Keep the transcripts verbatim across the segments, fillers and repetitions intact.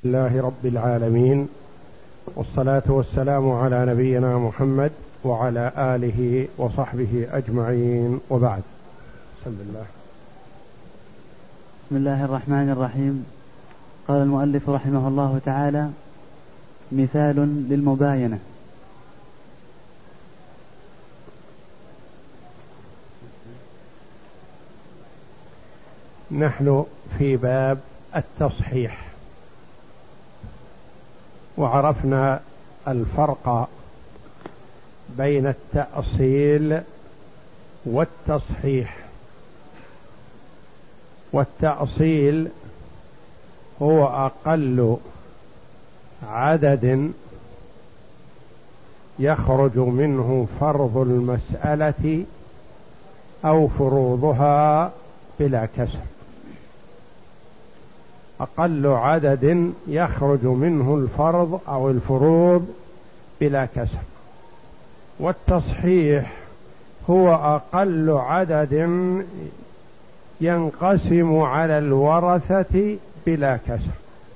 لله رب العالمين، والصلاة والسلام على نبينا محمد وعلى آله وصحبه أجمعين، وبعد. بسم الله بسم الله الرحمن الرحيم. قال المؤلف رحمه الله تعالى: مثال للمباينة. نحن في باب التصحيح، وعرفنا الفرق بين التأصيل والتصحيح. والتأصيل هو أقل عدد يخرج منه فرض المسألة أو فروضها بلا كسر، أقل عدد يخرج منه الفرض أو الفروض بلا كسر. والتصحيح هو أقل عدد ينقسم على الورثة بلا كسر.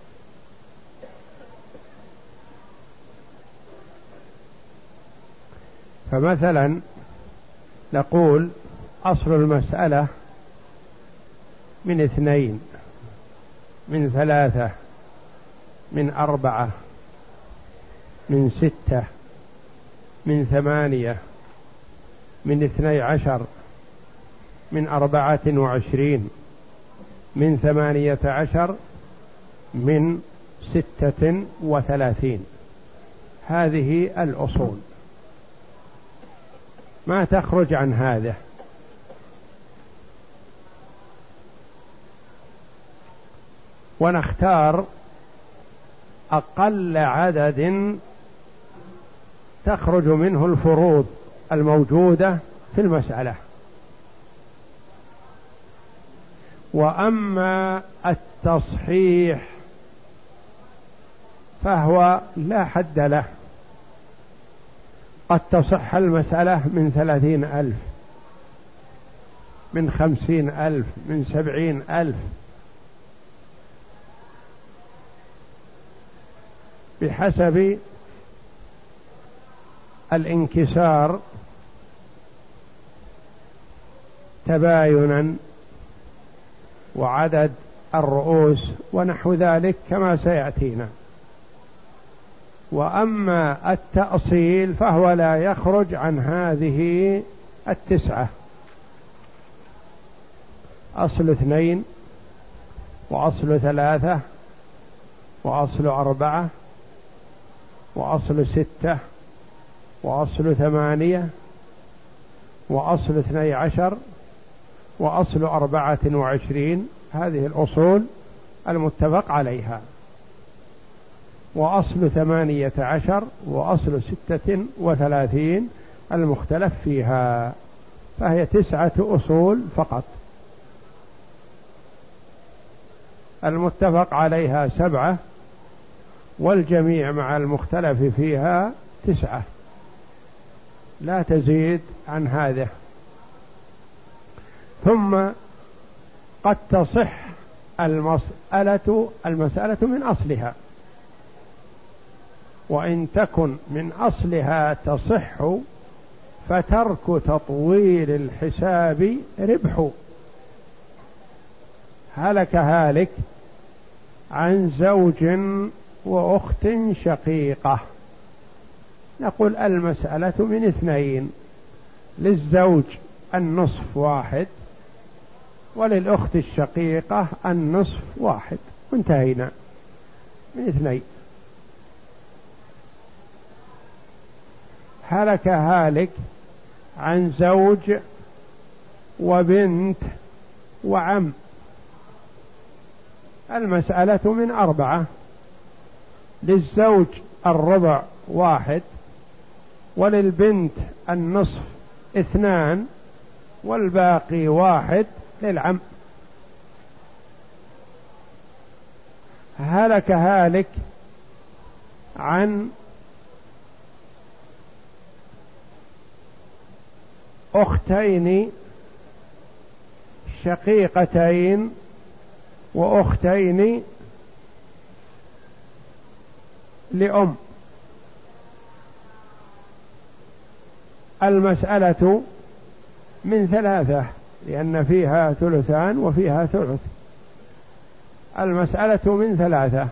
فمثلا نقول أصل المسألة من اثنين، من ثلاثة، من أربعة، من ستة، من ثمانية، من اثني عشر، من أربعة وعشرين، من ثمانية عشر، من ستة وثلاثين. هذه الأصول، ما تخرج عن هذا. ونختار أقل عدد تخرج منه الفروض الموجودة في المسألة. وأما التصحيح فهو لا حد له، قد تصح المسألة من ثلاثين ألف، من خمسين ألف، من سبعين ألف، بحسب الانكسار تباينا وعدد الرؤوس ونحو ذلك كما سيأتينا. وأما التأصيل فهو لا يخرج عن هذه التسعة: أصل اثنين، وأصل ثلاثة، وأصل أربعة، وأصل ستة، وأصل ثمانية، وأصل اثني عشر، وأصل أربعة وعشرين. هذه الأصول المتفق عليها. وأصل ثمانية عشر، وأصل ستة وثلاثين المختلف فيها. فهي تسعة أصول فقط، المتفق عليها سبعة، والجميع مع المختلف فيها تسعة، لا تزيد عن هذا. ثم قد تصح المسألة المسألة من أصلها، وإن تكن من أصلها تصح فترك تطويل الحساب ربح. هلك هالك عن زوج وأخت شقيقة، نقول المسألة من اثنين، للزوج النصف واحد، وللأخت الشقيقة النصف واحد، وانتهينا من اثنين. هلك هالك عن زوج وبنت وعم، المسألة من أربعة، للزوج الربع واحد، وللبنت النصف اثنان، والباقي واحد للعم. هلك هالك عن أختين شقيقتين وأختين لأم. المسألة من ثلاثة لأن فيها ثلثان وفيها ثلث. المسألة من ثلاثة: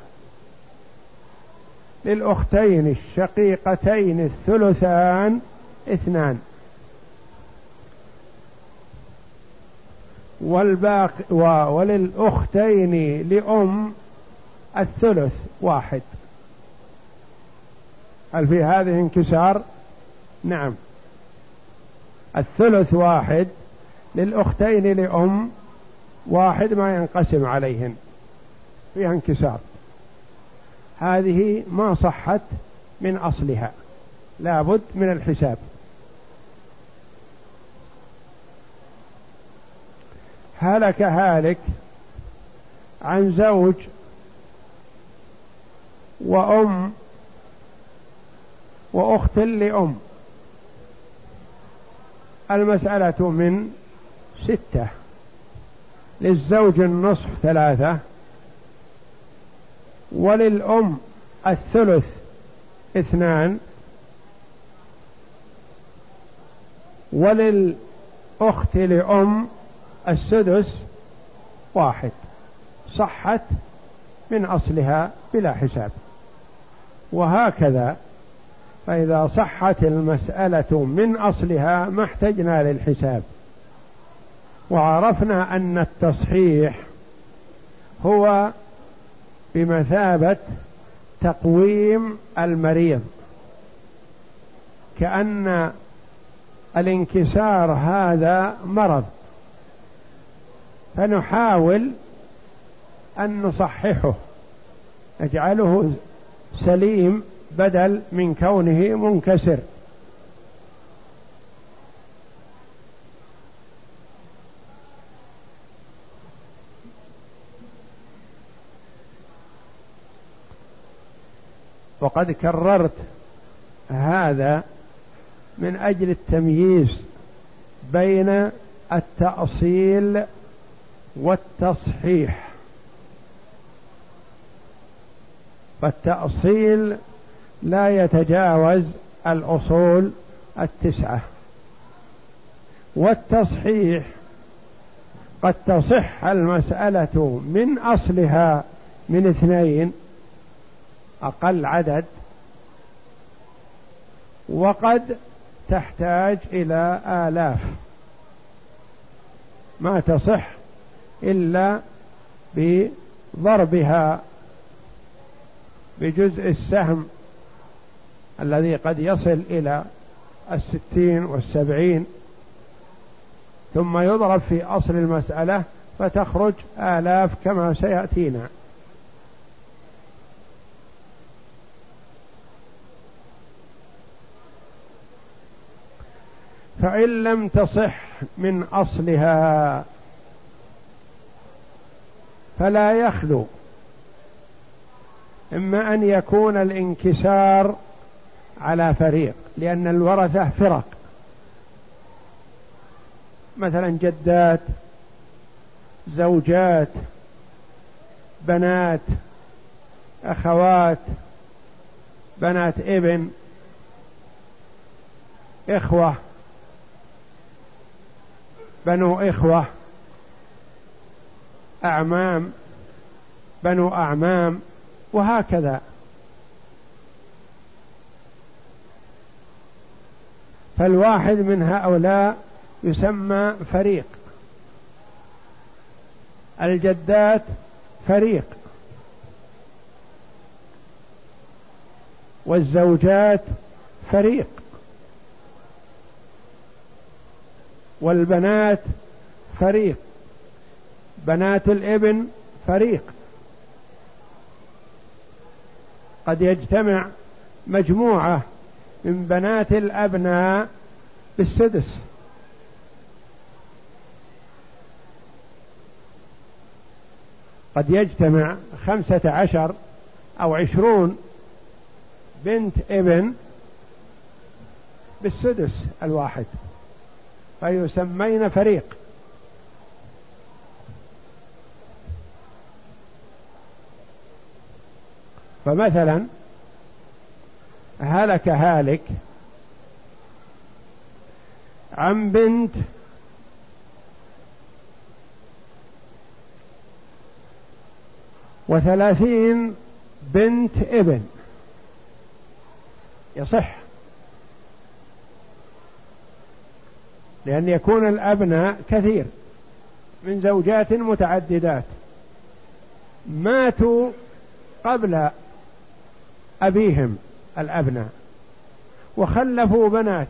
للأختين الشقيقتين الثلثان اثنان، والباقي وللأختين لأم الثلث واحد. هل في هذه انكسار؟ نعم، الثلث واحد، للأختين لأم واحد ما ينقسم عليهن، فيها انكسار. هذه ما صحت من أصلها، لابد من الحساب. هلك هالك عن زوج وأم وأخت لأم، المسألة من ستة: للزوج النصف ثلاثة، وللأم الثلث اثنان، وللأخت لأم السدس واحد. صحت من أصلها بلا حساب. وهكذا فإذا صحت المسألة من أصلها ما احتجنا للحساب. وعرفنا أن التصحيح هو بمثابة تقويم المريض، كأن الانكسار هذا مرض، فنحاول أن نصححه، نجعله سليم بدل من كونه منكسر. وقد كررت هذا من أجل التمييز بين التأصيل والتصحيح. فالتأصيل لا يتجاوز الأصول التسعة، والتصحيح قد تصح المسألة من أصلها من اثنين أقل عدد، وقد تحتاج إلى آلاف، ما تصح إلا بضربها بجزء السهم الذي قد يصل إلى الستين والسبعين، ثم يضرب في أصل المسألة فتخرج آلاف كما سيأتينا. فإن لم تصح من أصلها فلا يخلو إما أن يكون الانكسار على فريق، لأن الورثة فرق، مثلا جدات، زوجات، بنات، أخوات، بنات ابن، إخوة، بنو إخوة، أعمام، بنو أعمام، وهكذا. فالواحد من هؤلاء يسمى فريق. الجدات فريق، والزوجات فريق، والبنات فريق، بنات الابن فريق. قد يجتمع مجموعة من بنات الأبناء بالسدس، قد يجتمع خمسة عشر أو عشرون بنت ابن بالسدس الواحد، فيسمين فريق. فمثلا هلك هالك عن بنت وثلاثين بنت ابن يصح، لأن يكون الأبناء كثير من زوجات متعددات ماتوا قبل أبيهم الأبناء وخلفوا بنات،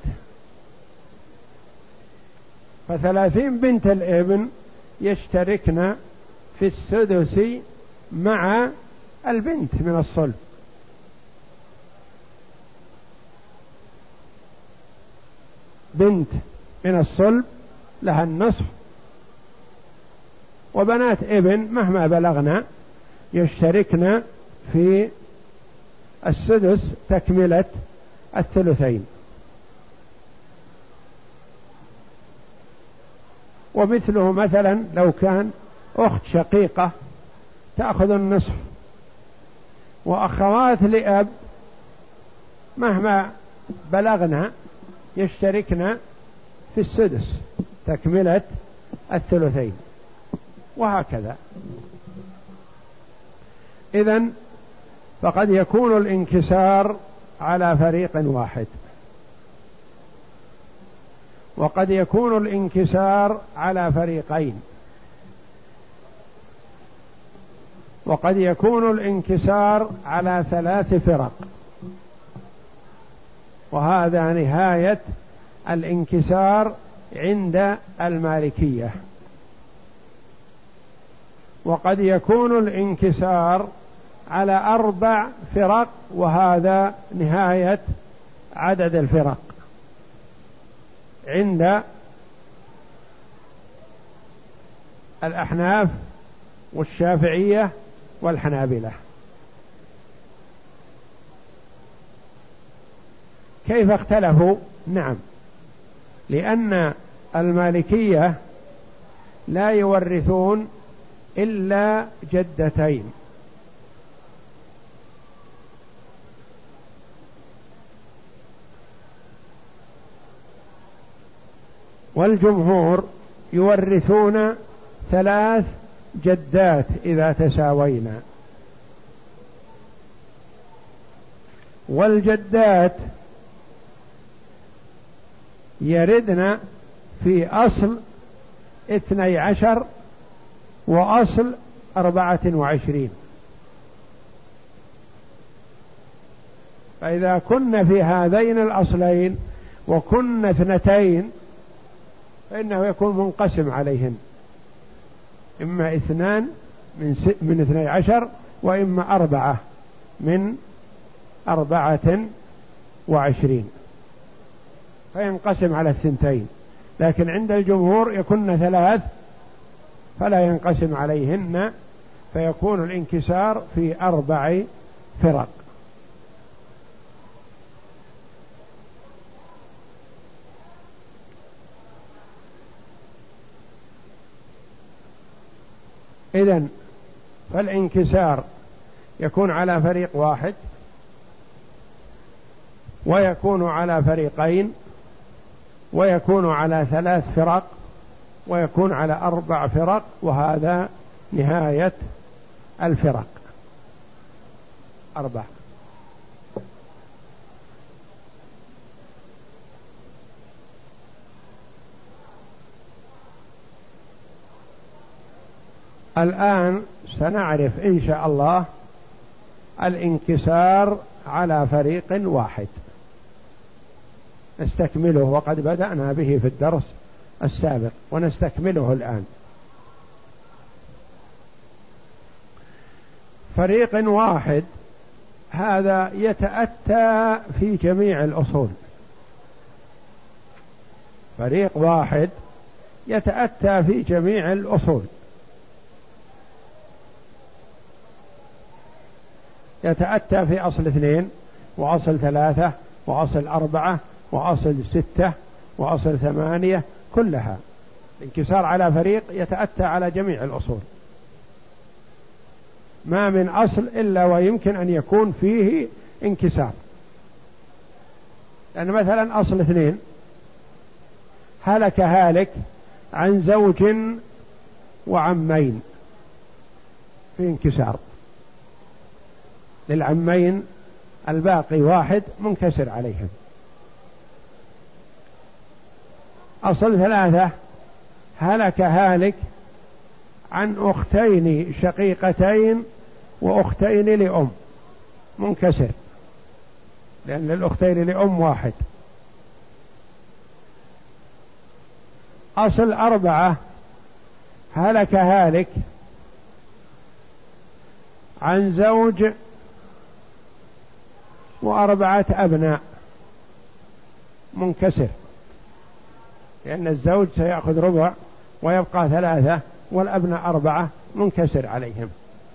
فثلاثين بنت الابن يشتركن في السدس مع البنت من الصلب، بنت من الصلب لها النصف، وبنات ابن مهما بلغنا يشتركن في السدس تكملة الثلثين. ومثله مثلا لو كان أخت شقيقة تأخذ النصف، وأخوات لأب مهما بلغنا يشتركن في السدس تكملة الثلثين، وهكذا. إذن فقد يكون الانكسار على فريق واحد، وقد يكون الانكسار على فريقين، وقد يكون الانكسار على ثلاث فرق، وهذا نهاية الانكسار عند المالكية. وقد يكون الانكسار على أربع فرق، وهذا نهاية عدد الفرق عند الأحناف والشافعية والحنابلة. كيف اختلفوا؟ نعم، لأن المالكية لا يورثون إلا جدتين، والجمهور يورثون ثلاث جدات إذا تساوينا، والجدات يردن في أصل اثني عشر وأصل أربعة وعشرين، فإذا كنا في هذين الأصلين وكنا اثنتين فإنه يكون منقسم عليهن، إما اثنان من, س... من اثني عشر، وإما أربعة من أربعة وعشرين، فينقسم على الثنتين. لكن عند الجمهور يكون ثلاث فلا ينقسم عليهن، فيكون الانكسار في أربع فرق. إذن فالانكسار يكون على فريق واحد، ويكون على فريقين، ويكون على ثلاث فرق، ويكون على أربع فرق، وهذا نهاية الفرق أربع. الآن سنعرف إن شاء الله الانكسار على فريق واحد، نستكمله، وقد بدأنا به في الدرس السابق ونستكمله الآن. فريق واحد هذا يتأتى في جميع الأصول، فريق واحد يتأتى في جميع الأصول، يتأتى في أصل اثنين وأصل ثلاثة وأصل أربعة وأصل ستة وأصل ثمانية، كلها الانكسار على فريق يتأتى على جميع الأصول، ما من أصل إلا ويمكن أن يكون فيه انكسار. لأن مثلا أصل اثنين، هلك هالك عن زوج وعمين، في انكسار للعمين، الباقي واحد منكسر عليهم. أصل ثلاثة، هلك هالك عن أختين شقيقتين وأختين لأم، منكسر لأن الأختين لأم واحد. أصل أربعة، هلك هالك عن زوج وأربعة أبناء، منكسر لأن الزوج سيأخذ ربع ويبقى ثلاثة والأبناء أربعة، منكسر عليهم.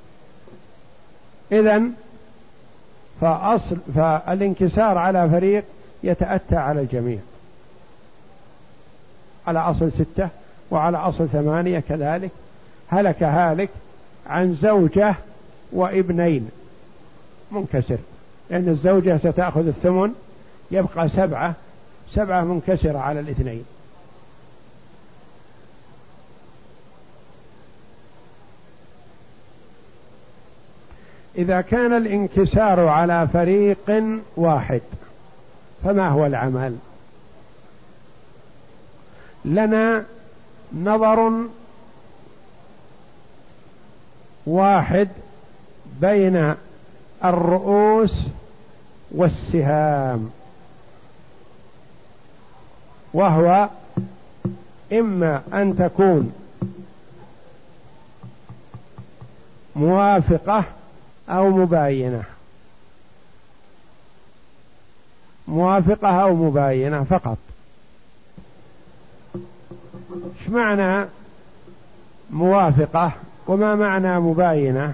إذن فأصل فالانكسار على فريق يتأتى على الجميع، على أصل ستة وعلى أصل ثمانية كذلك. هلك هالك عن زوجة وابنين، منكسر لأن الزوجة ستأخذ الثمن، يبقى سبعة، سبعة منكسرة على الاثنين. إذا كان الانكسار على فريق واحد فما هو العمل؟ لنا نظر واحد بين الرؤوس والسهام، وهو إما أن تكون موافقة أو مباينة، موافقة أو مباينة فقط. ايش معنى موافقة وما معنى مباينة؟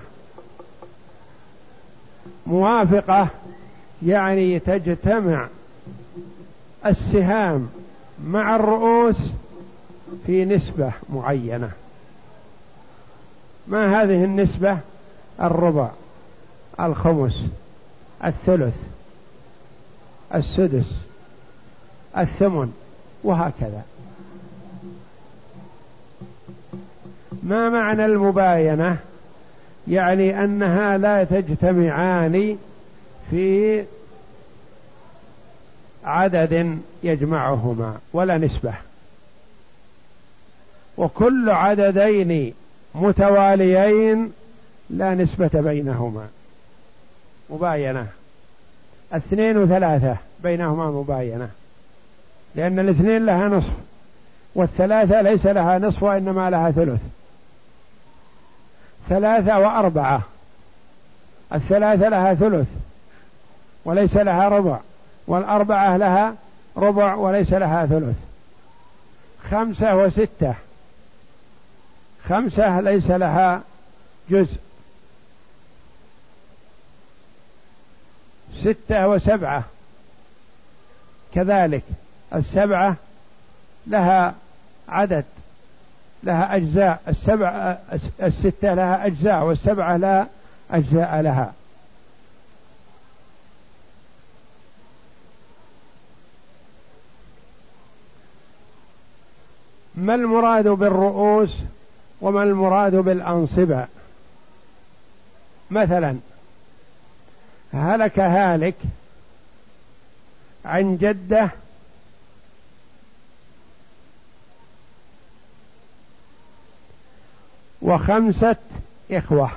موافقة يعني تجتمع السهام مع الرؤوس في نسبة معينة. ما هذه النسبة؟ الربع، الخمس، الثلث، السدس، الثمن، وهكذا. ما معنى المباينة؟ يعني أنها لا تجتمعان في عدد يجمعهما ولا نسبة، وكل عددين متواليين لا نسبة بينهما، مباينة. اثنين وثلاثة بينهما مباينة، لأن الاثنين لها نصف والثلاثة ليس لها نصف وإنما لها ثلث. ثلاثة وأربعة، الثلاثة لها ثلث وليس لها ربع، والأربعة لها ربع وليس لها ثلث. خمسة وستة، خمسة ليس لها جزء. ستة وسبعة كذلك، السبعة لها عدد، لها أجزاء، السبعة الستة لها أجزاء والسبعة لا أجزاء لها. ما المراد بالرؤوس وما المراد بالأنصبة؟ مثلا هلك هالك عن جدة وخمسة إخوة،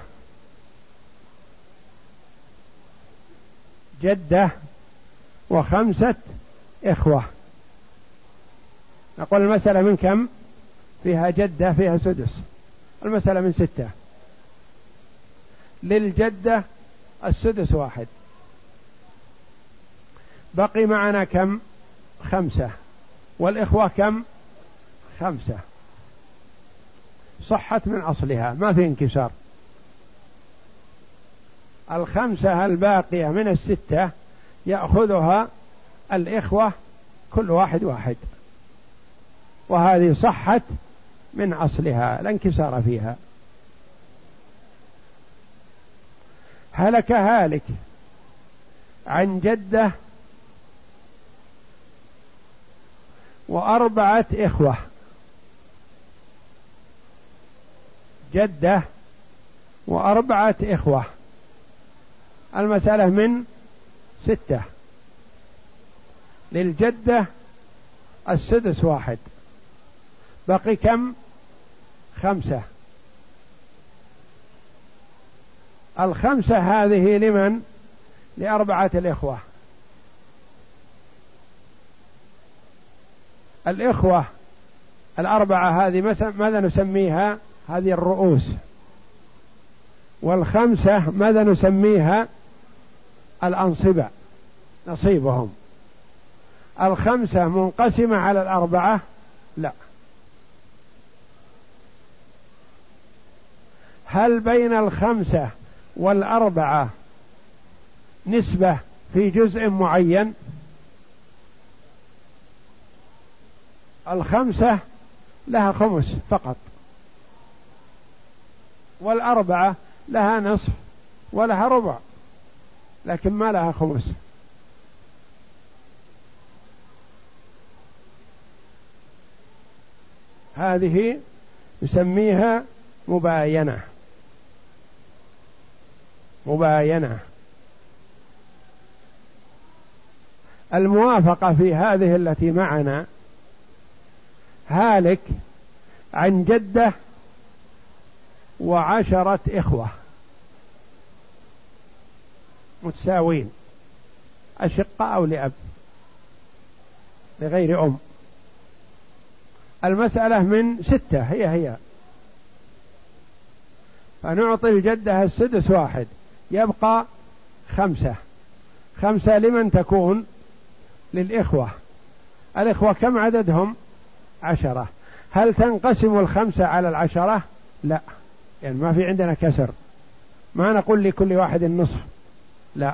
جدة وخمسة إخوة. نقول المسألة من كم؟ فيها جدة فيها سدس، المسألة من ستة. للجدة السدس واحد، بقي معنا كم؟ خمسة، والإخوة كم؟ خمسة. صحت من أصلها، ما في انكسار. الخمسة الباقية من الستة يأخذها الإخوة كل واحد واحد، وهذه صحت من أصلها، لا انكسار فيها. هلك هالك عن جدة وأربعة إخوة، جدة وأربعة إخوة، المسألة من ستة. للجدة السدس واحد، بقي كم؟ خمسة. الخمسة هذه لمن؟ لأربعة الإخوة. الإخوة الأربعة هذه ماذا نسميها؟ هذه الرؤوس. والخمسة ماذا نسميها؟ الأنصبة، نصيبهم. الخمسة منقسمة على الأربعة؟ لا. هل بين الخمسة والأربعة نسبة في جزء معين؟ الخمسة لها خمس فقط، والأربعة لها نصف ولها ربع، لكن ما لها خمس. هذه نسميها مباينة. مباينة. الموافقة في هذه التي معنا هالك عن جدة وعشرة إخوة متساوين، أشقاء أو لأب لغير أم. المسألة من ستة هي هي، فنعطي الجدة السدس واحد، يبقى خمسة. خمسة لمن تكون؟ للإخوة. الإخوة كم عددهم؟ عشرة. هل تنقسم الخمسة على العشرة؟ لا، يعني ما في عندنا كسر، ما نقول لكل واحد النصف، لا.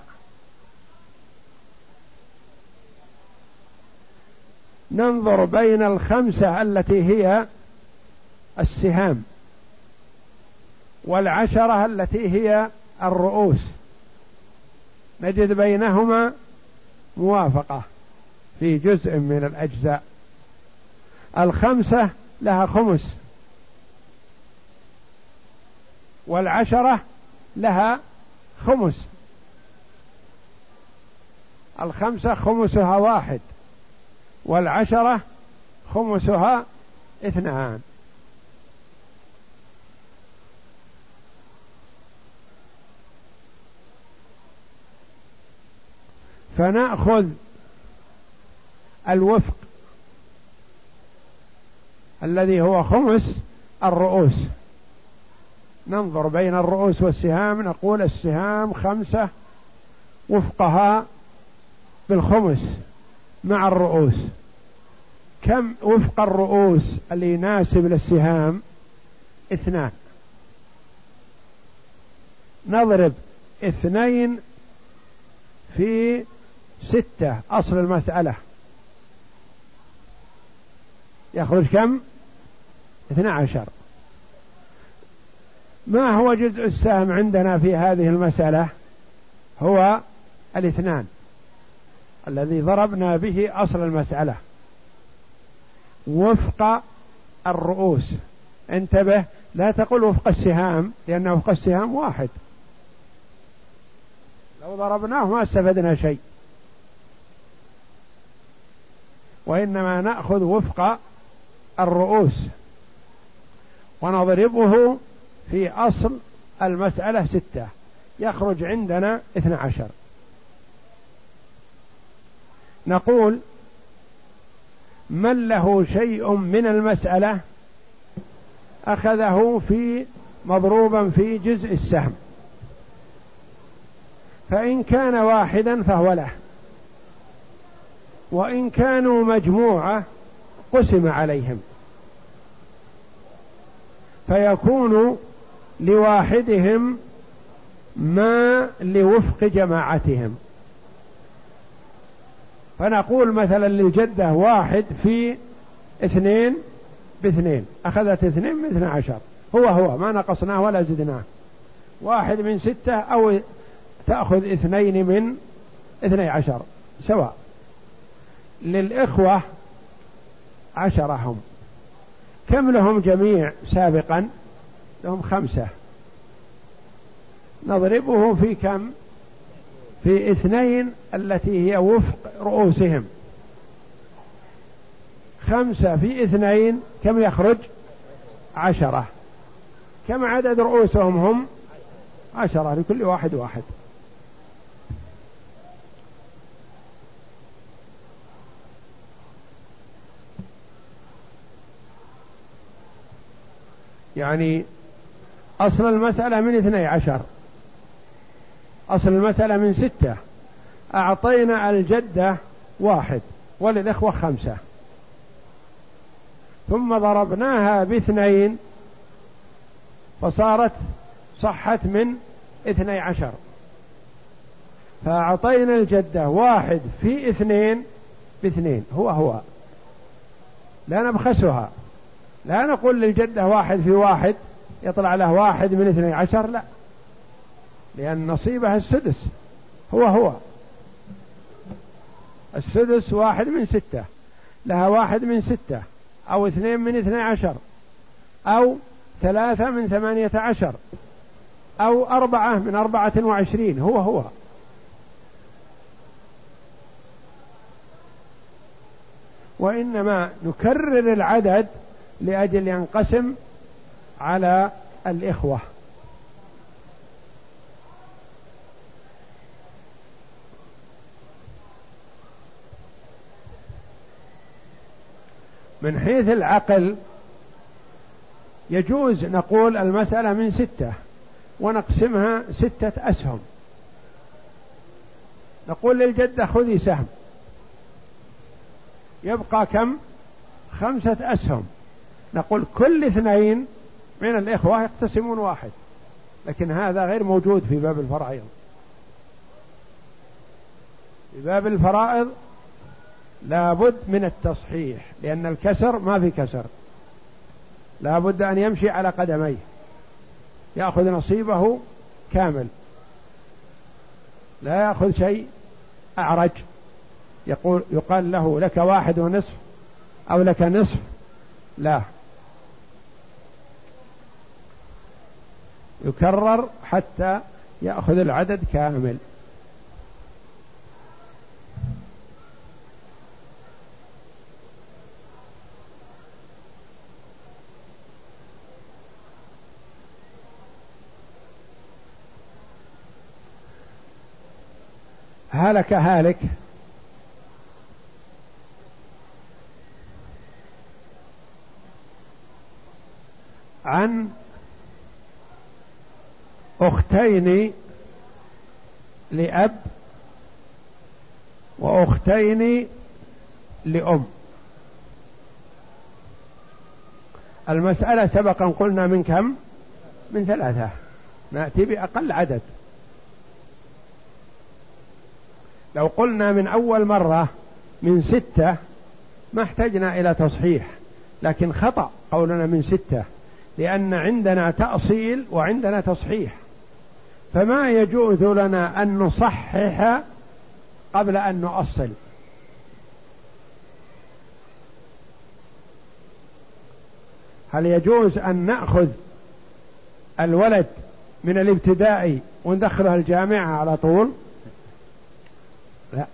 ننظر بين الخمسة التي هي السهام والعشرة التي هي الرؤوس، نجد بينهما موافقة في جزء من الأجزاء. الخمسة لها خمس، والعشرة لها خمس. الخمسة خمسها واحد، والعشرة خمسها اثنان. فنأخذ الوفق الذي هو خمس الرؤوس، ننظر بين الرؤوس والسهام، نقول السهام خمسة وفقها بالخمس مع الرؤوس. كم وفق الرؤوس اللي يناسب للسهام؟ اثنان. نضرب اثنين في ستة أصل المسألة، يخرج كم؟ اثنى عشر. ما هو جزء السهم عندنا في هذه المسألة؟ هو الاثنان الذي ضربنا به أصل المسألة وفق الرؤوس. انتبه، لا تقل وفق السهام، لأن وفق السهام واحد، لو ضربناه ما استفدنا شيء، وإنما نأخذ وفق الرؤوس ونضربه في أصل المسألة ستة، يخرج عندنا اثنى عشر. نقول من له شيء من المسألة أخذه في مضروبا في جزء السهم، فإن كان واحدا فهو له، وإن كانوا مجموعة قسم عليهم، فيكون لواحدهم ما لوفق جماعتهم. فنقول مثلا للجدة واحد في اثنين باثنين، أخذت اثنين من اثنى عشر، هو هو ما نقصناه ولا زدناه. واحد من ستة أو تأخذ اثنين من اثني عشر سواء. للإخوة عشرة هم. كم لهم جميع سابقا؟ لهم خمسة. نضربه في كم؟ في اثنين التي هي وفق رؤوسهم. خمسة في اثنين كم يخرج؟ عشرة. كم عدد رؤوسهم هم؟ عشرة، لكل واحد واحد. يعني أصل المسألة من اثني عشر، أصل المسألة من ستة، أعطينا الجدة واحد وللإخوة خمسة، ثم ضربناها باثنين فصارت صحت من اثني عشر، فأعطينا الجدة واحد في اثنين باثنين، هو هو، لا نبخسها، لا نقول للجدة واحد في واحد يطلع له واحد من اثني عشر، لا، لأن نصيبها السدس، هو هو السدس، واحد من ستة، لها واحد من ستة، أو اثنين من اثني عشر، أو ثلاثة من ثمانية عشر، أو أربعة من أربعة وعشرين، هو هو. وإنما نكرر العدد لأجل ينقسم على الإخوة. من حيث العقل يجوز نقول المسألة من ستة ونقسمها ستة أسهم، نقول للجدة خذي سهم، يبقى كم؟ خمسة أسهم، نقول كل اثنين من الإخوة يقتسمون واحد، لكن هذا غير موجود في باب الفرائض. في باب الفرائض لابد من التصحيح، لأن الكسر ما في كسر، لابد أن يمشي على قدميه، يأخذ نصيبه كامل، لا يأخذ شيء أعرج، يقول يقال له لك واحد ونصف أو لك نصف، لا، يكرر حتى يأخذ العدد كامل. هلك هالك عن أختين لأب وأختين لأم. المسألة سبقا قلنا من كم؟ من ثلاثة، نأتي بأقل عدد. لو قلنا من أول مرة من ستة ما احتجنا إلى تصحيح، لكن خطأ قولنا من ستة، لأن عندنا تأصيل وعندنا تصحيح، فما يجوز لنا أن نصحح قبل أن نؤصل. هل يجوز أن نأخذ الولد من الابتدائي وندخله الجامعة على طول؟ لا.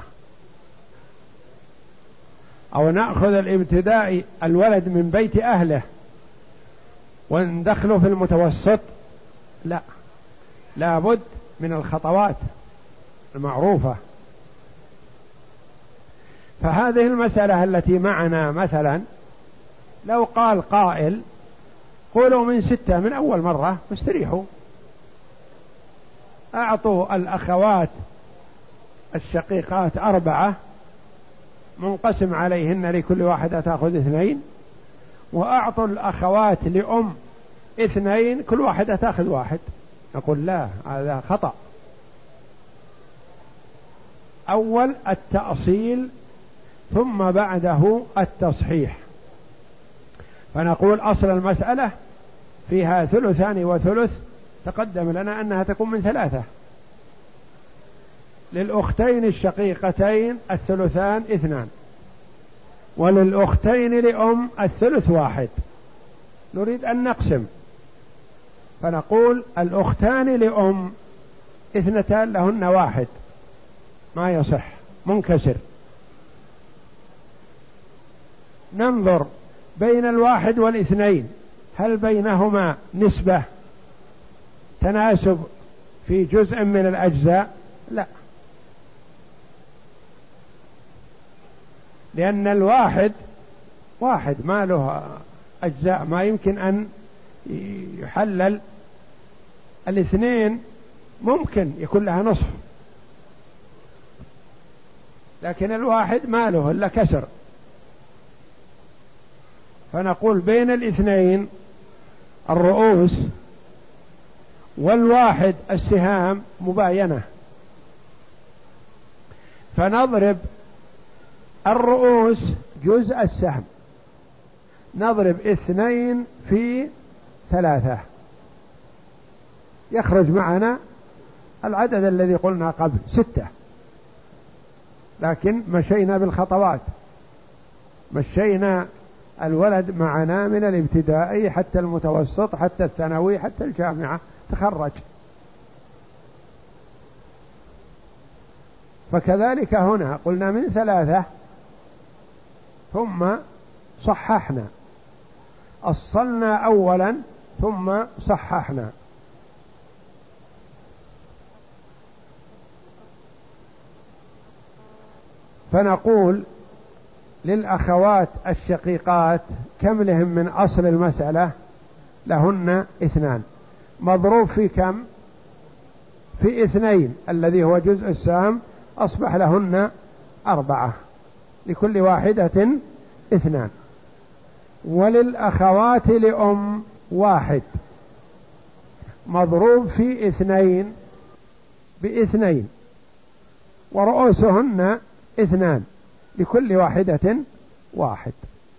أو نأخذ الابتدائي الولد من بيت أهله وندخله في المتوسط؟ لا، لابد من الخطوات المعروفة. فهذه المسألة التي معنا مثلا لو قال قائل قولوا من ستة من أول مرة واستريحوا، أعطوا الأخوات الشقيقات أربعة منقسم عليهن لكل واحدة تأخذ اثنين، وأعطوا الأخوات لأم اثنين كل واحدة تأخذ واحد. نقول لا، هذا خطأ. أول التأصيل ثم بعده التصحيح. فنقول أصل المسألة فيها ثلثان وثلث، تقدم لنا أنها تكون من ثلاثة. للأختين الشقيقتين الثلثان اثنان، وللأختين لأم الثلث واحد، نريد أن نقسم فنقول الأختان لأم اثنتان لهن واحد، ما يصح منكسر. ننظر بين الواحد والاثنين هل بينهما نسبة تناسب في جزء من الأجزاء؟ لا، لأن الواحد واحد ما له أجزاء، ما يمكن أن يحلل. الاثنين ممكن يكون لها نصف، لكن الواحد ما له إلا كسر، فنقول بين الاثنين الرؤوس والواحد السهام مباينة، فنضرب الرؤوس جزء السهم، نضرب اثنين في ثلاثة يخرج معنا العدد الذي قلنا قبل ستة، لكن مشينا بالخطوات، مشينا الولد معنا من الابتدائي حتى المتوسط حتى الثانوي حتى الجامعة تخرج. فكذلك هنا قلنا من ثلاثة ثم صححنا، أصلنا أولا ثم صححنا. فنقول للأخوات الشقيقات كم لهم من أصل المسألة؟ لهن اثنان، مضروب في كم؟ في اثنين الذي هو جزء السهم، أصبح لهن أربعة، لكل واحدة اثنان. وللأخوات لأم واحد مضروب في اثنين باثنين، ورؤوسهن اثنان، لكل واحدة واحد.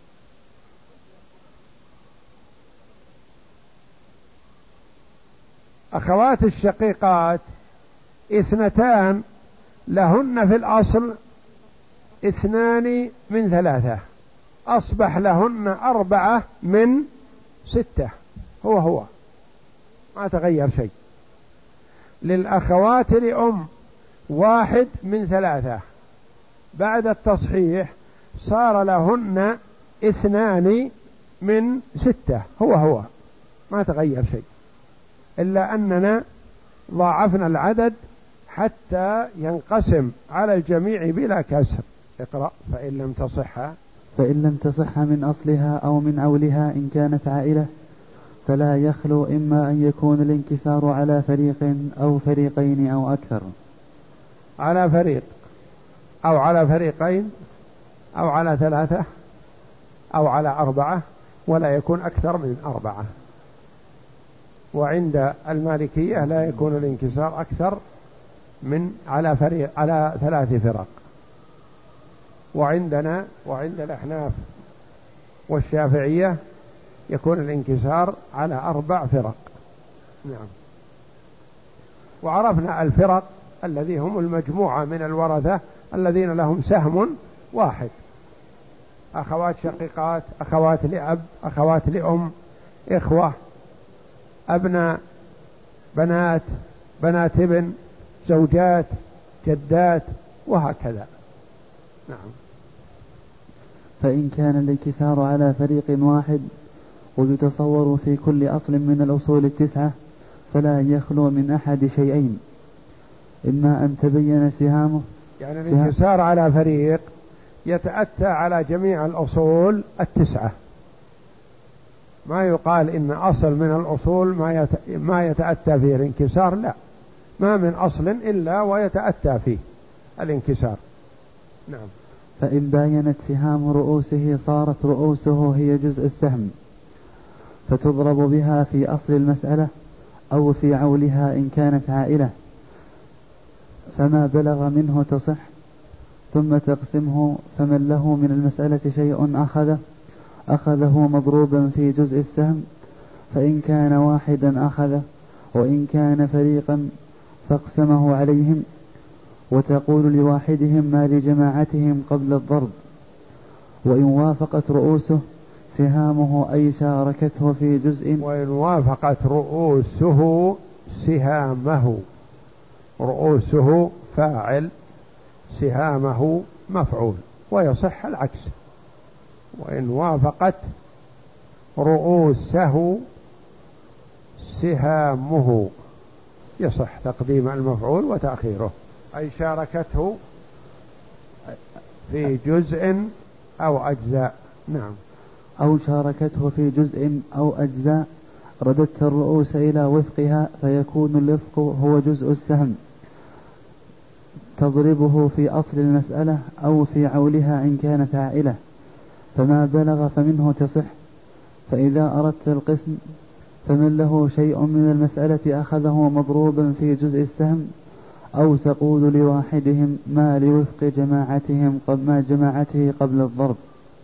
أخوات الشقيقات اثنتان لهن في الأصل اثنان من ثلاثة، أصبح لهن أربعة من ستة، هو هو ما تغير شيء. للأخوات لأم واحد من ثلاثة، بعد التصحيح صار لهن اثنان من ستة، هو هو ما تغير شيء، إلا أننا ضاعفنا العدد حتى ينقسم على الجميع بلا كسر. اقرأ. فإن لم تصح فإن لم تصح من أصلها أو من عولها إن كانت عائلة فلا يخلو إما أن يكون الانكسار على فريق أو فريقين أو أكثر. على فريق أو على فريقين أو على ثلاثة أو على أربعة، ولا يكون أكثر من أربعة. وعند المالكية لا يكون الانكسار أكثر من على فريق على ثلاث فرق. وعندنا وعند الأحناف والشافعية يكون الانكسار على أربع فرق. نعم. وعرفنا الفرق الذي هم المجموعة من الورثة الذين لهم سهم واحد: أخوات شقيقات، أخوات لأب، أخوات لأم، إخوة، أبناء، بنات، بنات ابن، زوجات، جدات، وهكذا. نعم. فإن كان الانكسار على فريق واحد ويتصور في كل أصل من الأصول التسعة فلا يخلو من أحد شيئين: إما أن تبين سهامه، يعني الانكسار على فريق يتأتى على جميع الأصول التسعة، ما يقال إن أصل من الأصول ما ما يتأتى فيه الانكسار، لا، ما من أصل إلا ويتأتى فيه الانكسار. نعم. فإن باينت سهام رؤوسه صارت رؤوسه هي جزء السهم، فتضرب بها في أصل المسألة أو في عولها إن كانت عائلة، فما بلغ منه تصح، ثم تقسمه، فمن له من المسألة شيء أخذه أخذه مضروبا في جزء السهم، فإن كان واحدا أخذه، وإن كان فريقا فاقسمه عليهم، وتقول لواحدهم ما لجماعتهم قبل الضرب، وإن وافقت رؤوسه سهامه أي شاركته في جزء وإن وافقت رؤوسه سهامه، رؤوسه فاعل، سهامه مفعول، ويصح العكس، وإن وافقت رؤوسه سهامه يصح تقديم المفعول وتأخيره، أي شاركته في جزء أو أجزاء. نعم. أو شاركته في جزء أو أجزاء رددت الرؤوس إلى وفقها فيكون الوفق هو جزء السهم تضربه في أصل المسألة أو في عولها إن كانت عائلة، فما بلغ فمنه تصح. فإذا أردت القسم فمن له شيء من المسألة أخذه مضروبا في جزء السهم، أو تقول لواحدهم ما لوفق جماعتهم قبل ما جماعته قبل الضرب.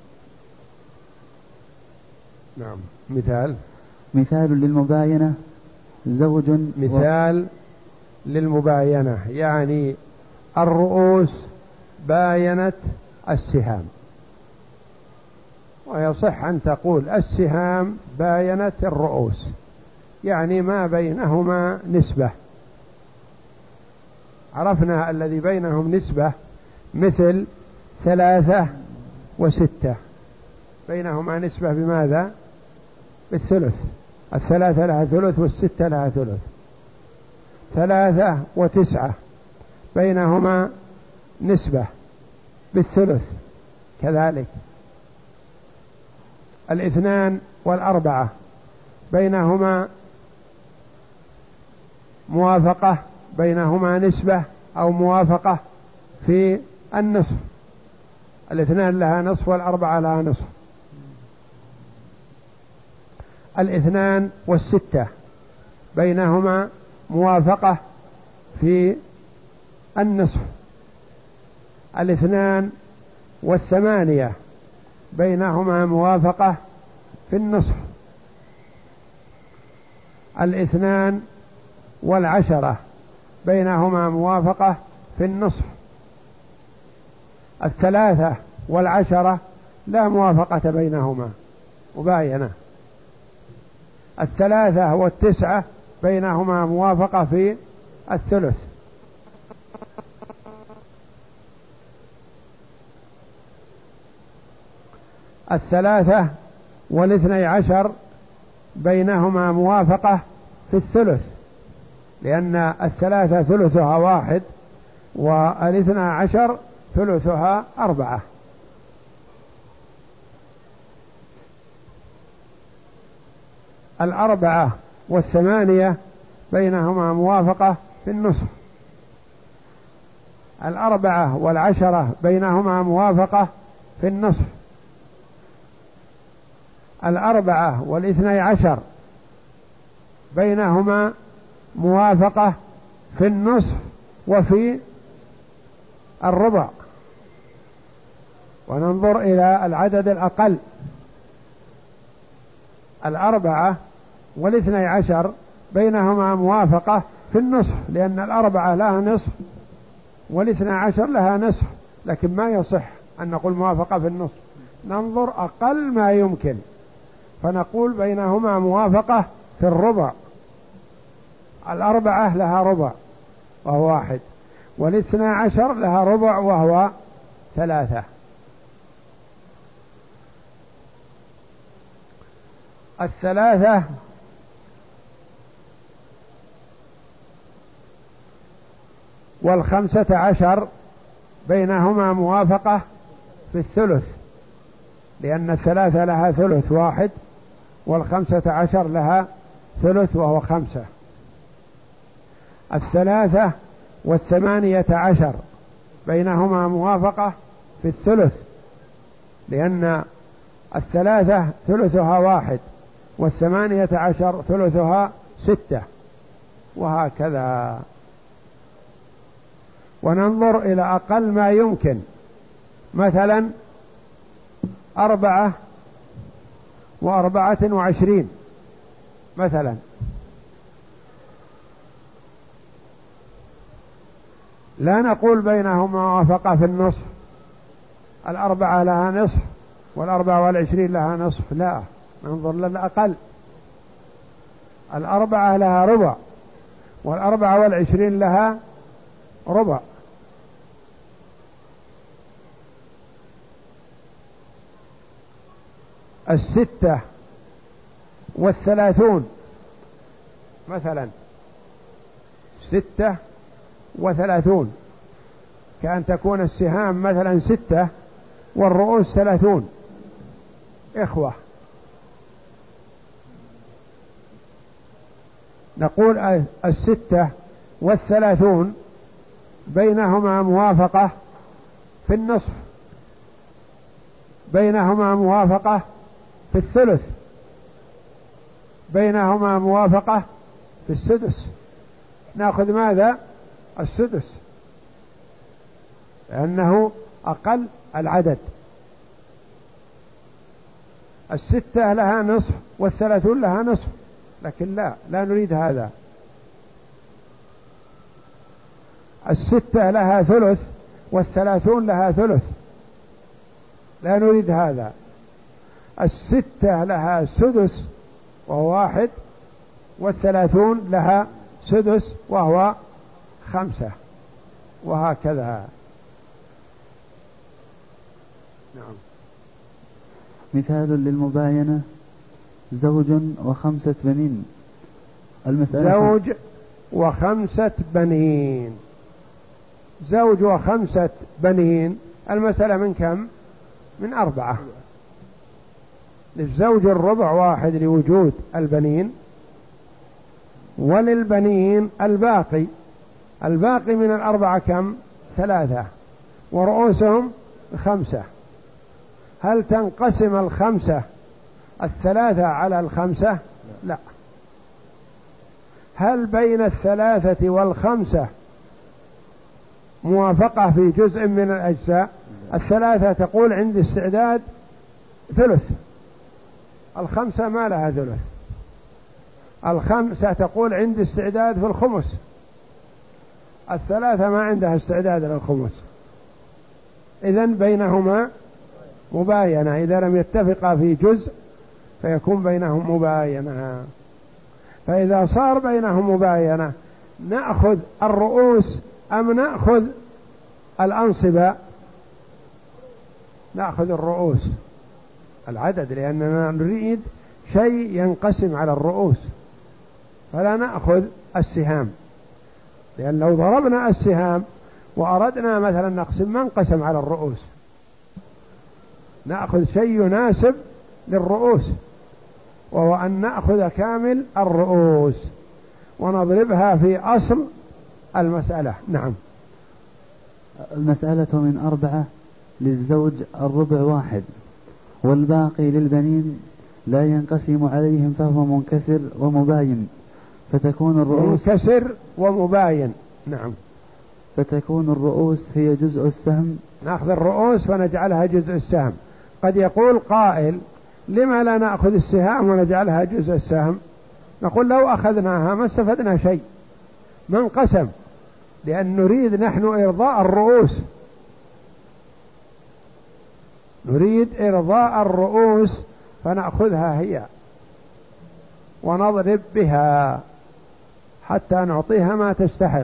نعم. مثال مثال للمباينة زوج مثال و... للمباينة يعني الرؤوس باينت السهام، ويصح أن تقول السهام باينت الرؤوس، يعني ما بينهما نسبة. عرفنا الذي بينهم نسبة مثل ثلاثة وستة، بينهما نسبة بماذا؟ بالثلث، الثلاثة لها ثلث والستة لها ثلث. ثلاثة وتسعة بينهما نسبة بالثلث كذلك. الاثنان والأربعة بينهما موافقة، بينهما نسبة أو موافقة في النصف، الاثنان لها نصف والأربعة لها نصف. الاثنان والستة بينهما موافقة في النصف. الاثنان والثمانية بينهما موافقة في النصف. الاثنان والعشرة بينهما موافقة في النصف. الثلاثة والعشرة لا موافقة بينهما مباينة. الثلاثة والتسعة بينهما موافقة في الثلث. الثلاثة والاثني عشر بينهما موافقة في الثلث، لأن الثلاثة ثلثها واحد والاثنى عشر ثلثها أربعة. الأربعة والثمانية بينهما موافقة في النصف. الأربعة والعشرة بينهما موافقة في النصف. الأربعة والاثني عشر بينهما موافقة في النصف وفي الربع. وننظر إلى العدد الأقل. الأربعة والاثني عشر بينهما موافقة في النصف، لأن الأربعة لها نصف والاثنى عشر لها نصف، لكن ما يصح أن نقول موافقة في النصف، ننظر أقل ما يمكن، فنقول بينهما موافقة في الربع. الأربعة لها ربع وهو واحد، والاثنى عشر لها ربع وهو ثلاثة. الثلاثة والخمسة عشر بينهما موافقة في الثلث، لأن الثلاثة لها ثلث واحد والخمسة عشر لها ثلث وهو خمسة. الثلاثة والثمانية عشر بينهما موافقة في الثلث، لأن الثلاثة ثلثها واحد والثمانية عشر ثلثها ستة، وهكذا. وننظر إلى أقل ما يمكن، مثلا أربعة وأربعة وعشرين مثلا، لا نقول بينهما موافقة في النصف، الأربعة لها نصف والأربعة والعشرين لها نصف، لا، ننظر للأقل. الأربعة لها ربع والأربعة والعشرين لها ربع. الستة والثلاثون مثلا، ستة وثلاثون، كأن تكون السهام مثلا ستة والرؤوس ثلاثون إخوة. نقول الستة والثلاثون بينهما موافقة في النصف، بينهما موافقة في الثلث، بينهما موافقة في السدس. نأخذ ماذا؟ السدس، لأنه أقل العدد. الستة لها نصف والثلاثون لها نصف، لكن لا لا نريد هذا. الستة لها ثلث والثلاثون لها ثلث، لا نريد هذا. الستة لها سدس وهو واحد، والثلاثون لها سدس وهو خمسة، وهكذا. نعم. مثال للمباينة: زوج وخمسة بنين. المسألة زوج وخمسة بنين، زوج وخمسة بنين، المسألة من كم؟ من أربعة. للزوج الربع واحد لوجود البنين، وللبنين الباقي، الباقي من الأربعة كم؟ ثلاثة، ورؤوسهم خمسة. هل تنقسم الخمسة الثلاثة على الخمسة؟ لا. هل بين الثلاثة والخمسة موافقة في جزء من الأجزاء؟ الثلاثة تقول عندي استعداد ثلث، الخمسة ما لها ثلث. الخمسة تقول عندي استعداد في الخمس، الثلاثة ما عندها استعداد للخمس. إذن بينهما مباينة، إذا لم يتفقا في جزء فيكون بينهم مباينة. فإذا صار بينهم مباينة نأخذ الرؤوس أم نأخذ الأنصبة؟ نأخذ الرؤوس العدد، لأننا نريد شيء ينقسم على الرؤوس، فلا نأخذ السهام، لأن لو ضربنا السهام وأردنا مثلا نقسم ما انقسم على الرؤوس. نأخذ شيء يناسب للرؤوس، وهو أن نأخذ كامل الرؤوس ونضربها في أصل المسألة. نعم. المسألة من أربعة، للزوج الربع واحد، والباقي للبنين لا ينقسم عليهم فهو منكسر ومباين، فتكون الرؤوس منكسر ومباين. نعم. فتكون الرؤوس هي جزء السهم. نأخذ الرؤوس ونجعلها جزء السهم. قد يقول قائل: لما لا نأخذ السهام ونجعلها جزء السهم؟ نقول لو أخذناها ما استفدنا شيء، ما انقسم، لأن نريد نحن إرضاء الرؤوس، نريد إرضاء الرؤوس، فنأخذها هي ونضرب بها حتى نعطيها ما تستحق.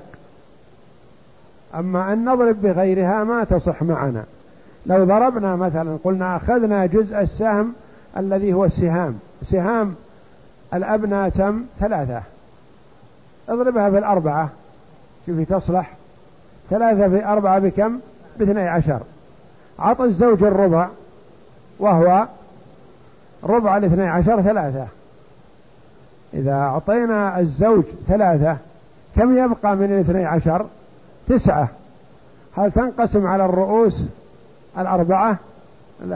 أما أن نضرب بغيرها ما تصح معنا. لو ضربنا مثلا قلنا أخذنا جزء السهم الذي هو السهام، سهام الأبناء تم ثلاثة، اضربها في الأربعة، شوفي تصلح. ثلاثة في أربعة بكم؟ باثني عشر. عط الزوج الربع وهو ربع الاثني عشر ثلاثة. إذا أعطينا الزوج ثلاثة كم يبقى من الاثني عشر؟ تسعة. هل تنقسم على الرؤوس الأربعة؟ لا.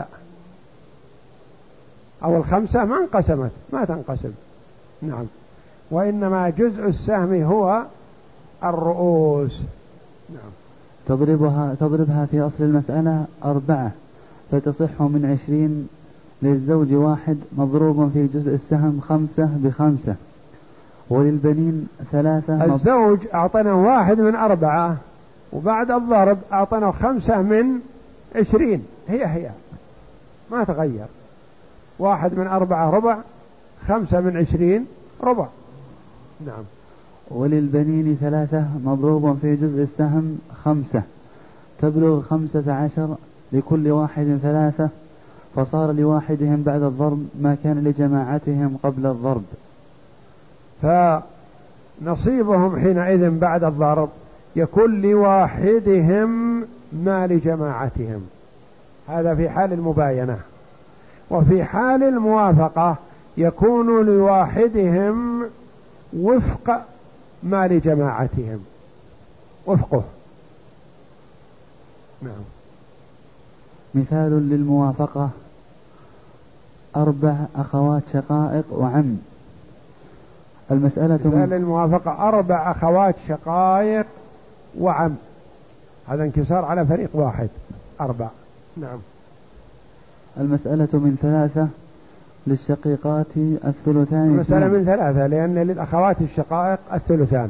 أو الخمسة ما انقسمت، ما تنقسم. نعم. وإنما جزء السهم هو الرؤوس. نعم. تضربها تضربها في أصل المسألة أربعة، فتصح من عشرين، للزوج واحد مضروب في جزء السهم خمسة بخمسة، وللبنين ثلاثة. الزوج أعطنا واحد من أربعة، وبعد الضرب أعطنا خمسة من عشرين، هي هي ما تغير، واحد من أربعة ربع، خمسة من عشرين ربع. نعم. وللبنين ثلاثة مضروب في جزء السهم خمسة تبلغ خمسة عشر لكل واحد ثلاثة، فصار لواحدهم بعد الضرب ما كان لجماعتهم قبل الضرب. فنصيبهم حينئذ بعد الضرب يكون لواحدهم ما لجماعتهم، هذا في حال المباينة. وفي حال الموافقة يكون لواحدهم وفق ما لجماعتهم، وفقه. نعم. مثال للموافقة أربع أخوات شقائق وعم. المسألة مثال للموافقة أربع أخوات شقائق وعم، هذا انكسار على فريق واحد، أربع. نعم. المسألة من ثلاثة للشقيقات الثلثان. المسألة من ثلاثة لأن للأخوات الشقائق الثلثان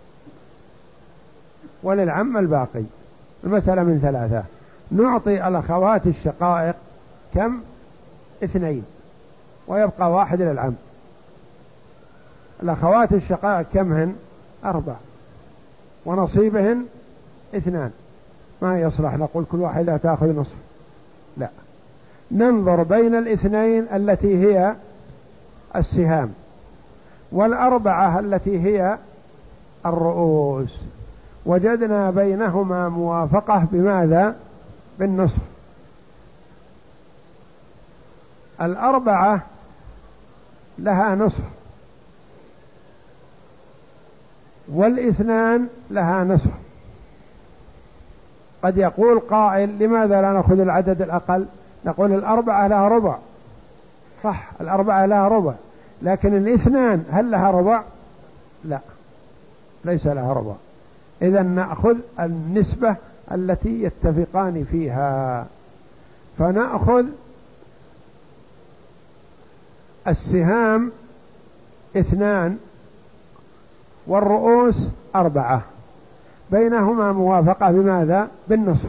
وللعم الباقي. المسألة من ثلاثة، نعطي الأخوات الشقائق كم؟ اثنين، ويبقى واحد للعم. الأخوات الشقائق كم هن؟ أربع، ونصيبهن اثنان. ما يصلح نقول كل واحدة تأخذ نصف، لا، ننظر بين الاثنين التي هي السهام والأربعة التي هي الرؤوس، وجدنا بينهما موافقة بماذا؟ بالنصف. الأربعة لها نصف والاثنان لها نصف. قد يقول قائل لماذا لا نأخذ العدد الأقل؟ نقول الأربعة لها ربع، صح، الأربعة لها ربع، لكن الاثنان هل لها ربع؟ لا، ليس لها ربع. إذن نأخذ النسبة التي يتفقان فيها، فنأخذ السهام اثنان والرؤوس أربعة، بينهما موافقة بماذا؟ بالنصف.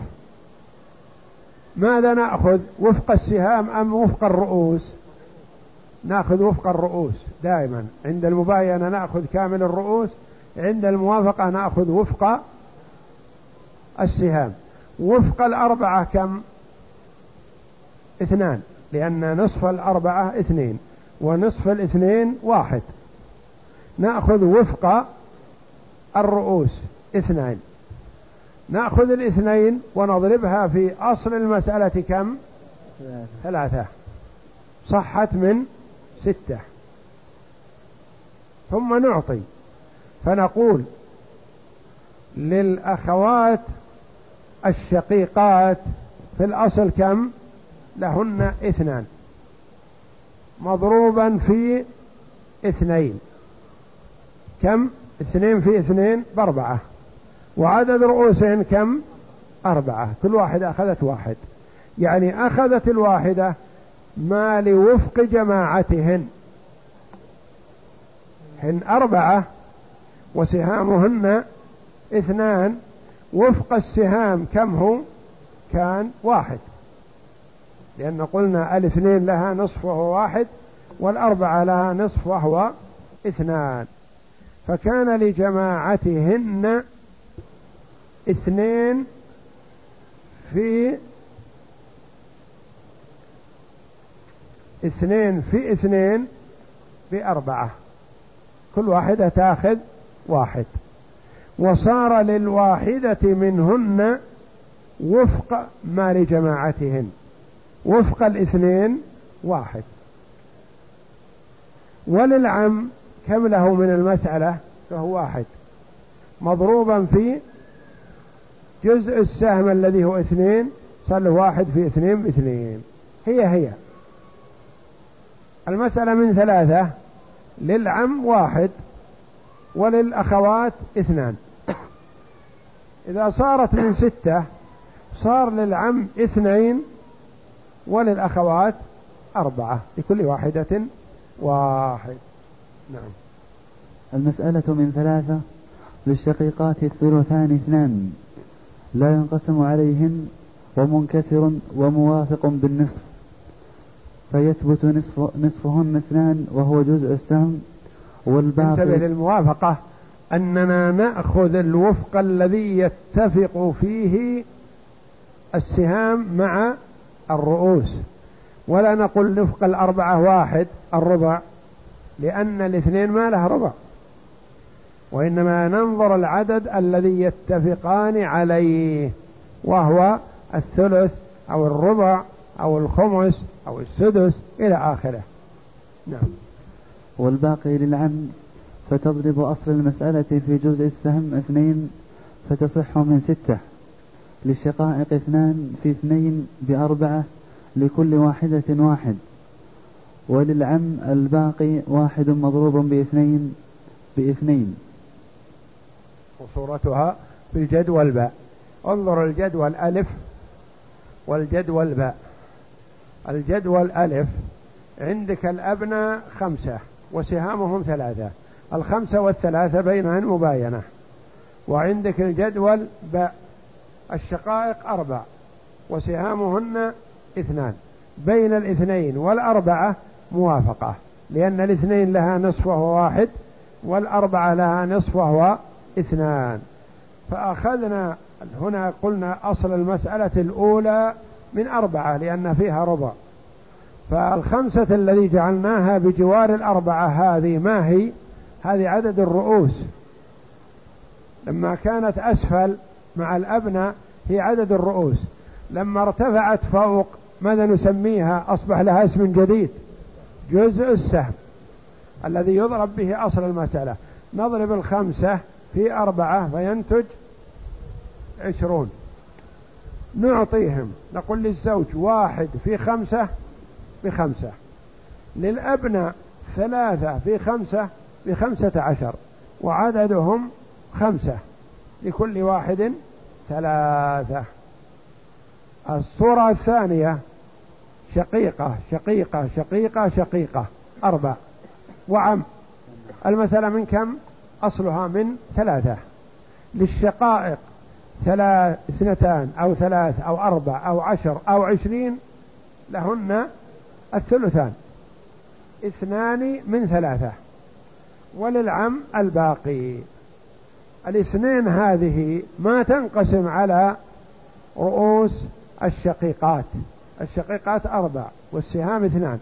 ماذا نأخذ؟ وفق السهام أم وفق الرؤوس؟ نأخذ وفق الرؤوس دائما، عند المباينة نأخذ كامل الرؤوس، عند الموافقة نأخذ وفق السهام. وفق الأربعة كم؟ اثنان، لأن نصف الأربعة اثنين ونصف الاثنين واحد. نأخذ وفق الرؤوس اثنين، نأخذ الاثنين ونضربها في أصل المسألة كم؟ ثلاثة، صحت من ستة. ثم نعطي، فنقول للأخوات الشقيقات في الأصل كم؟ لهن اثنان مضروبا في اثنين، كم؟ اثنين في اثنين باربعة، وعدد رؤوسهن كم؟ أربعة، كل واحدة أخذت واحد، يعني أخذت الواحدة ما لوفق جماعتهن، هن أربعة وسهامهن اثنان، وفق السهام كم هو؟ كان واحد، لأن قلنا الاثنين لها نصف وهو واحد، والأربعة لها نصف وهو اثنان، فكان لجماعتهن اثنين في اثنين في اثنين بأربعة، كل واحدة تأخذ واحد، وصار للواحدة منهن وفق ما لجماعتهن، وفق الاثنين واحد. وللعم كم له من المسألة؟ فهو واحد مضروبا في جزء السهم الذي هو اثنين، صار له واحد في اثنين باثنين. هي هي المسألة من ثلاثة، للعم واحد وللأخوات اثنان. إذا صارت من ستة صار للعم اثنين وللأخوات أربعة، لكل واحدة واحد. نعم. المسألة من ثلاثة للشقيقات الثلثان اثنان لا ينقسم عليهن ومنكسر وموافق بالنصف، فيثبت نصف نصفهن اثنان وهو جزء السهم والباقي. انتبه للموافقة أننا نأخذ الوفق الذي يتفق فيه السهام مع الرؤوس، ولا نقول نفق الأربعة واحد الربع، لأن الاثنين ما له ربع، وإنما ننظر العدد الذي يتفقان عليه، وهو الثلث أو الربع أو الخمس أو السدس إلى آخره. نعم. والباقي للعم فتضرب أصل المسألة في جزء السهم اثنين فتصح من ستة، للشقائق اثنان في اثنين بأربعة لكل واحدة واحد، وللعم الباقي واحد مضروب باثنين باثنين. وصورتها في الجدول باء. انظر الجدول ألف والجدول باء. الجدول ألف عندك الأبناء خمسة وسهامهم ثلاثة، الخمسة والثلاثة بينهن مباينة. وعندك الجدول باء الشقائق أربع وسهامهن اثنان، بين الاثنين والأربعة موافقة، لأن الاثنين لها نصف وهو واحد والأربعة لها نصف وهو اثنان. فأخذنا هنا قلنا أصل المسألة الأولى من أربعة لأن فيها ربع، فالخمسة الذي جعلناها بجوار الأربعة هذه ما هي؟ هذه عدد الرؤوس، لما كانت أسفل مع الأبناء هي عدد الرؤوس، لما ارتفعت فوق ماذا نسميها؟ أصبح لها اسم جديد، جزء السهم الذي يضرب به أصل المسألة. نضرب الخمسة في أربعة فينتج عشرون، نعطيهم نقول للزوج واحد في خمسة بخمسة، للأبناء ثلاثة في خمسة بخمسة عشر، وعددهم خمسة لكل واحد ثلاثة. الصورة الثانية شقيقة شقيقة شقيقة شقيقة أربع، وعم المسألة من كم؟ أصلها من ثلاثة. للشقائق ثلاث اثنتان أو ثلاث أو أربع أو عشر أو عشرين لهن الثلثان، اثنان من ثلاثة. وللعم الباقي. الاثنين هذه ما تنقسم على رؤوس الشقيقات، الشقيقات أربع والسهام اثنان،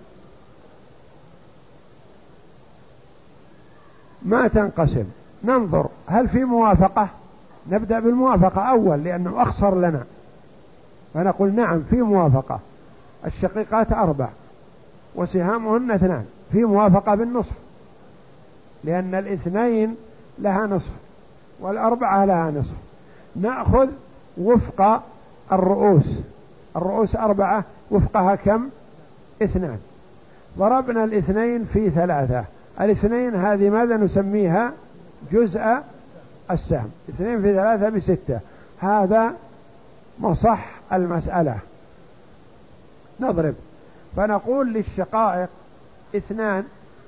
ما تنقسم. ننظر هل في موافقة؟ نبدأ بالموافقة أول لأنه أخسر لنا، فنقول نعم في موافقة. الشقيقات أربع وسهامهن اثنان، في موافقة بالنصف، لأن الاثنين لها نصف والأربعة لها نصف. نأخذ وفق الرؤوس، الرؤوس أربعة وفقها كم؟ اثنان. ضربنا الاثنين في ثلاثة، الاثنين هذه ماذا نسميها؟ جزء السهم. اثنين في ثلاثة بستة، هذا مصح المسألة. نضرب فنقول للشقائق اثنان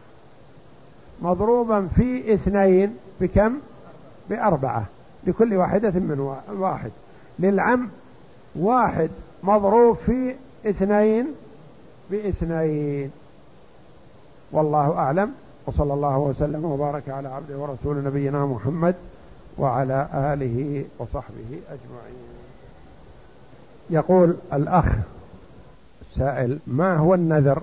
مضروبا في اثنين بكم؟ بأربعة، لكل واحدة من واحد. للعم واحد مضروب في اثنين باثنين. والله أعلم، وصلى الله وسلم وبارك على عبده ورسول نبينا محمد وعلى آله وصحبه أجمعين. يقول الأخ السائل: ما هو النذر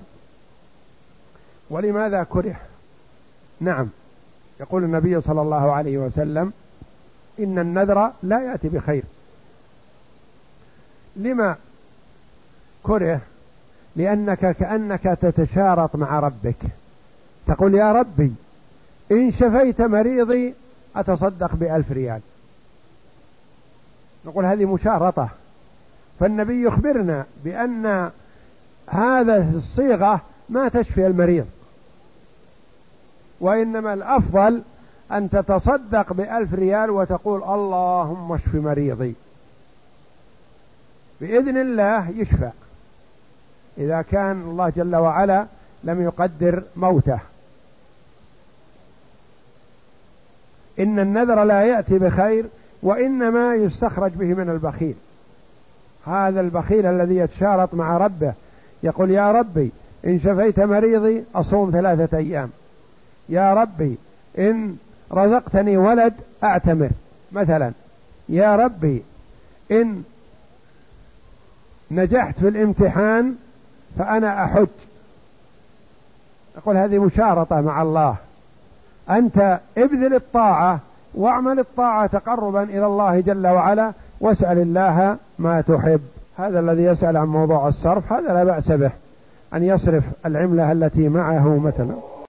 ولماذا كره؟ نعم، يقول النبي صلى الله عليه وسلم: إن النذر لا يأتي بخير. لما كره؟ لأنك كأنك تتشارط مع ربك، تقول يا ربي إن شفيت مريضي أتصدق بألف ريال. نقول هذه مشارطة، فالنبي يخبرنا بأن هذا الصيغة ما تشفي المريض، وإنما الأفضل أن تتصدق بألف ريال وتقول اللهم اشف مريضي، بإذن الله يشفى إذا كان الله جل وعلا لم يقدر موته. إن النذر لا يأتي بخير، وإنما يستخرج به من البخيل. هذا البخيل الذي يتشارط مع ربه يقول يا ربي إن شفيت مريضي أصوم ثلاثة أيام. يا ربي إن رزقتني ولد أعتمر مثلا. يا ربي إن نجحت في الامتحان فأنا أحج. أقول هذه مشارطة مع الله، أنت ابذل الطاعة واعمل الطاعة تقربا إلى الله جل وعلا، واسأل الله ما تحب. هذا الذي يسأل عن موضوع الصرف هذا لا بأس به، أن يصرف العملة التي معه مثلا.